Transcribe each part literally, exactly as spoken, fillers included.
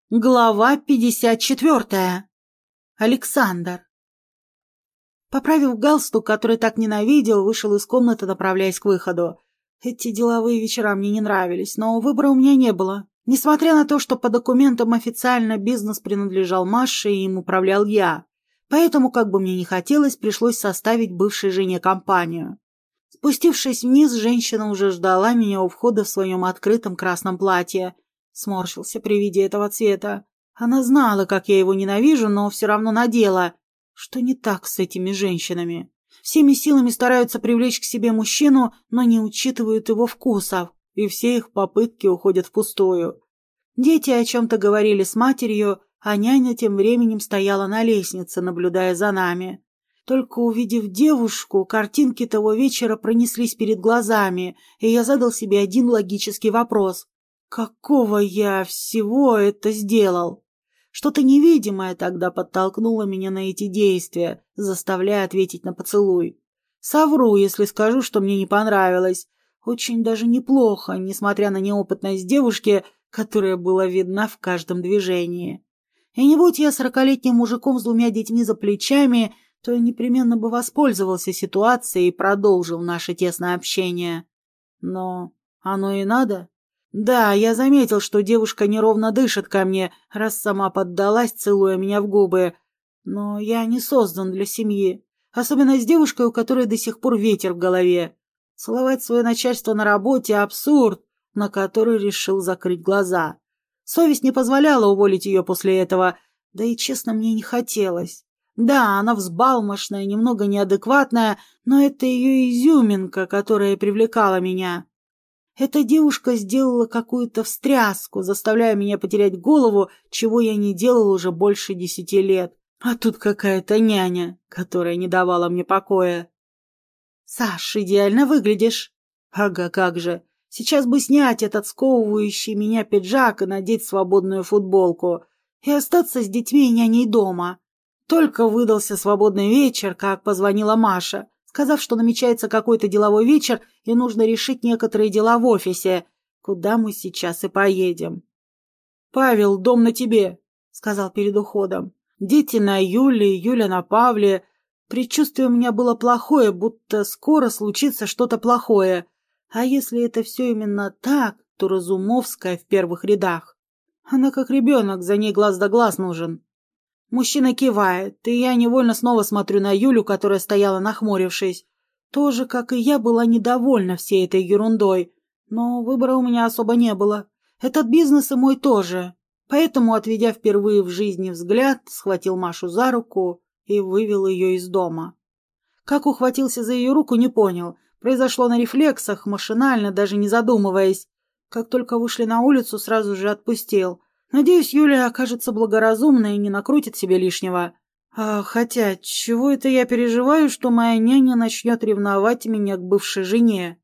Глава пятьдесят четвертая. Александр. Поправив галстук, который так ненавидел, вышел из комнаты, направляясь к выходу. Эти деловые вечера мне не нравились, но выбора у меня не было. Несмотря на то, что по документам официально бизнес принадлежал Маше и им управлял я. Поэтому, как бы мне ни хотелось, пришлось составить бывшей жене компанию. Спустившись вниз, женщина уже ждала меня у входа в своем открытом красном платье. Сморщился при виде этого цвета. Она знала, как я его ненавижу, но все равно надела. Что не так с этими женщинами? Всеми силами стараются привлечь к себе мужчину, но не учитывают его вкусов, и все их попытки уходят впустую. Дети о чем-то говорили с матерью, а няня тем временем стояла на лестнице, наблюдая за нами. Только увидев девушку, картинки того вечера пронеслись перед глазами, и я задал себе один логический вопрос. Какого я всего это сделал? Что-то невидимое тогда подтолкнуло меня на эти действия, заставляя ответить на поцелуй. Совру, если скажу, что мне не понравилось. Очень даже неплохо, несмотря на неопытность девушки, которая была видна в каждом движении. И не будь я сорокалетним мужиком с двумя детьми за плечами, то я непременно бы воспользовался ситуацией и продолжил наше тесное общение. Но оно и надо. Да, я заметил, что девушка неровно дышит ко мне, раз сама поддалась, целуя меня в губы. Но я не создан для семьи, особенно с девушкой, у которой до сих пор ветер в голове. Целовать свое начальство на работе — абсурд, на который решил закрыть глаза. Совесть не позволяла уволить ее после этого, да и, честно, мне не хотелось. Да, она взбалмошная, немного неадекватная, но это ее изюминка, которая привлекала меня. Эта девушка сделала какую-то встряску, заставляя меня потерять голову, чего я не делал уже больше десяти лет. А тут какая-то няня, которая не давала мне покоя. «Саш, идеально выглядишь». «Ага, как же. Сейчас бы снять этот сковывающий меня пиджак и надеть свободную футболку. И остаться с детьми и няней дома». Только выдался свободный вечер, как позвонила Маша, сказав, что намечается какой-то деловой вечер и нужно решить некоторые дела в офисе, куда мы сейчас и поедем. «Павел, дом на тебе», — сказал перед уходом. «Дети на Юле, Юля на Павле. Предчувствие у меня было плохое, будто скоро случится что-то плохое. А если это все именно так, то Разумовская в первых рядах. Она как ребенок, за ней глаз да глаз нужен». Мужчина кивает, и я невольно снова смотрю на Юлю, которая стояла нахмурившись. Тоже, как и я, была недовольна всей этой ерундой, но выбора у меня особо не было. Этот бизнес и мой тоже. Поэтому, отведя впервые в жизни взгляд, схватил Машу за руку и вывел ее из дома. Как ухватился за ее руку, не понял. Произошло на рефлексах, машинально, даже не задумываясь. Как только вышли на улицу, сразу же отпустил. Надеюсь, Юля окажется благоразумной и не накрутит себе лишнего. А хотя, чего это я переживаю, что моя няня начнет ревновать меня к бывшей жене?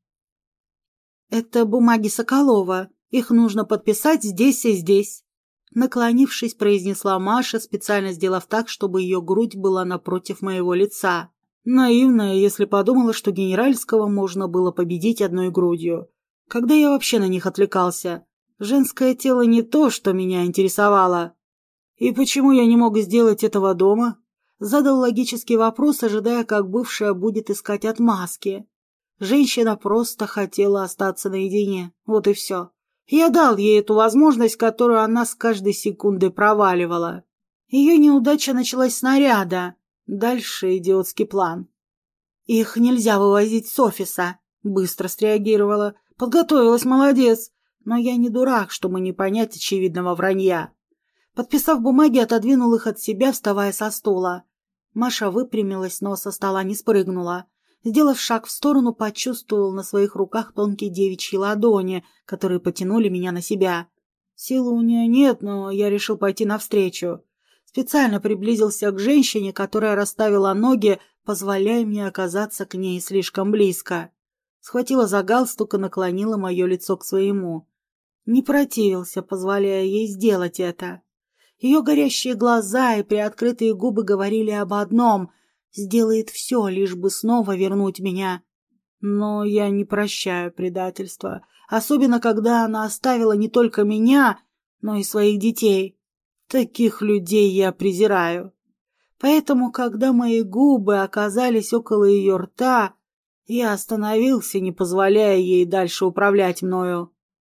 Это бумаги Соколова. Их нужно подписать здесь и здесь. Наклонившись, произнесла Маша, специально сделав так, чтобы ее грудь была напротив моего лица. Наивная, если подумала, что генеральского можно было победить одной грудью. Когда я вообще на них отвлекался? Женское тело не то, что меня интересовало. И почему я не мог сделать этого дома? Задал логический вопрос, ожидая, как бывшая будет искать отмазки. Женщина просто хотела остаться наедине. Вот и все. Я дал ей эту возможность, которую она с каждой секундой проваливала. Ее неудача началась с наряда. Дальше идиотский план. Их нельзя вывозить с офиса. Быстро среагировала. Подготовилась, молодец. Но я не дурак, чтобы не понять очевидного вранья. Подписав бумаги, отодвинул их от себя, вставая со стула. Маша выпрямилась, но со стола не спрыгнула. Сделав шаг в сторону, почувствовал на своих руках тонкие девичьи ладони, которые потянули меня на себя. Силы у нее нет, но я решил пойти навстречу. Специально приблизился к женщине, которая расставила ноги, позволяя мне оказаться к ней слишком близко. Схватила за галстук и наклонила мое лицо к своему. Не противился, позволяя ей сделать это. Ее горящие глаза и приоткрытые губы говорили об одном — сделает все, лишь бы снова вернуть меня. Но я не прощаю предательства, особенно когда она оставила не только меня, но и своих детей. Таких людей я презираю. Поэтому, когда мои губы оказались около ее рта, я остановился, не позволяя ей дальше управлять мною.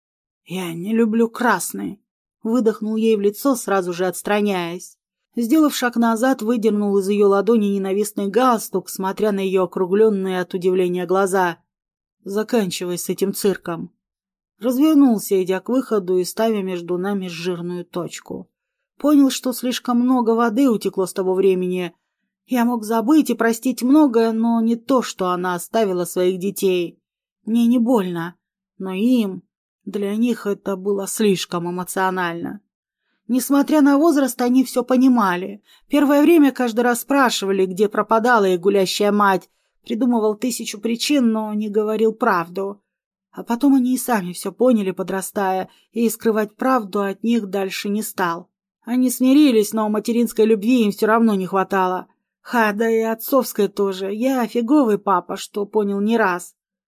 «Я не люблю красный», — выдохнул ей в лицо, сразу же отстраняясь. Сделав шаг назад, выдернул из ее ладони ненавистный галстук, смотря на ее округленные от удивления глаза. «Заканчивай с этим цирком». Развернулся, идя к выходу и ставя между нами жирную точку. Понял, что слишком много воды утекло с того времени. Я мог забыть и простить многое, но не то, что она оставила своих детей. Мне не больно, но им, для них это было слишком эмоционально. Несмотря на возраст, они все понимали. Первое время каждый раз спрашивали, где пропадала их гулящая мать. Придумывал тысячу причин, но не говорил правду. А потом они и сами все поняли, подрастая, и скрывать правду от них дальше не стал. Они смирились, но материнской любви им все равно не хватало. Ха, да и отцовской тоже. Я фиговый папа, что понял не раз.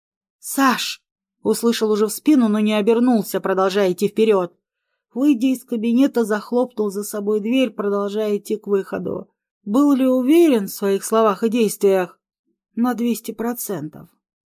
«Саш!» — услышал уже в спину, но не обернулся, продолжая идти вперед. Выйдя из кабинета, захлопнул за собой дверь, продолжая идти к выходу. Был ли уверен в своих словах и действиях? На двести процентов.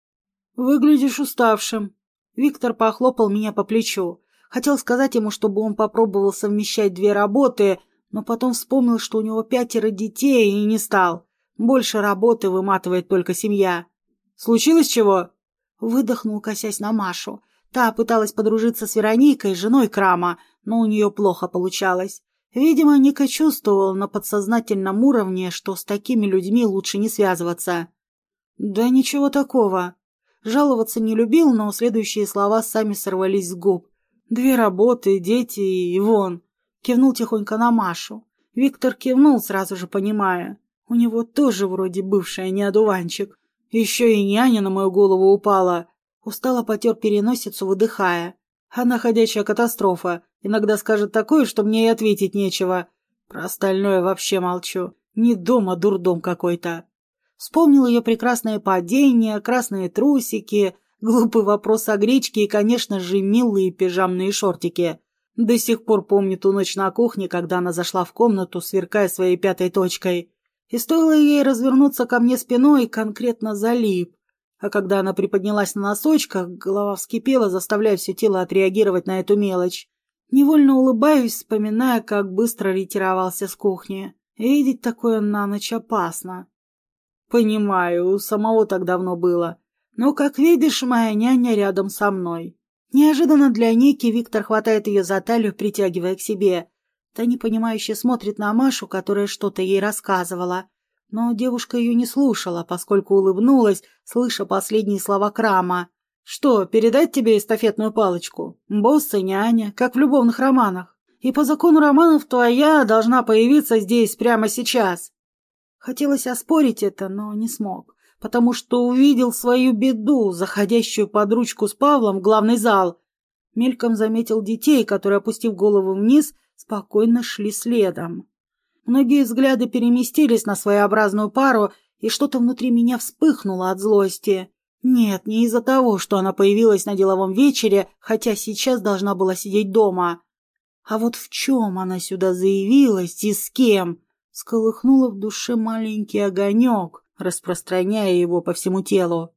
«Выглядишь уставшим». Виктор похлопал меня по плечу. Хотел сказать ему, чтобы он попробовал совмещать две работы, но потом вспомнил, что у него пятеро детей, и не стал. Больше работы выматывает только семья. «Случилось чего?» Выдохнул, косясь на Машу. Та пыталась подружиться с Вероникой, женой Крама, но у нее плохо получалось. Видимо, Ника чувствовала на подсознательном уровне, что с такими людьми лучше не связываться. «Да ничего такого». Жаловаться не любил, но следующие слова сами сорвались с губ. «Две работы, дети и вон». Кивнул тихонько на Машу. Виктор кивнул, сразу же понимая. У него тоже вроде бывшая не одуванчик. Еще и няня на мою голову упала. Устало потер переносицу, выдыхая. Она ходячая катастрофа. Иногда скажет такое, что мне и ответить нечего. Про остальное вообще молчу. Не дом, а дурдом какой-то. Вспомнил ее прекрасное падение, красные трусики, глупый вопрос о гречке и, конечно же, милые пижамные шортики. До сих пор помню ту ночь на кухне, когда она зашла в комнату, сверкая своей пятой точкой. И стоило ей развернуться ко мне спиной, конкретно залип. А когда она приподнялась на носочках, голова вскипела, заставляя все тело отреагировать на эту мелочь. Невольно улыбаюсь, вспоминая, как быстро ретировался с кухни. Видеть такое на ночь опасно. Понимаю, у самого так давно было. Но, как видишь, моя няня рядом со мной. Неожиданно для Ники Виктор хватает ее за талию, притягивая к себе. Та непонимающе смотрит на Машу, которая что-то ей рассказывала. Но девушка ее не слушала, поскольку улыбнулась, слыша последние слова Крама. «Что, передать тебе эстафетную палочку? Босс и няня, как в любовных романах. И по закону романов твоя должна появиться здесь прямо сейчас». Хотелось оспорить это, но не смог, потому что увидел свою беду, заходящую под ручку с Павлом в главный зал. Мельком заметил детей, которые, опустив голову вниз, спокойно шли следом. Многие взгляды переместились на своеобразную пару, и что-то внутри меня вспыхнуло от злости. Нет, не из-за того, что она появилась на деловом вечере, хотя сейчас должна была сидеть дома. А вот в чем она сюда заявилась и с кем? Сколыхнула в душе маленький огонек, распространяя его по всему телу.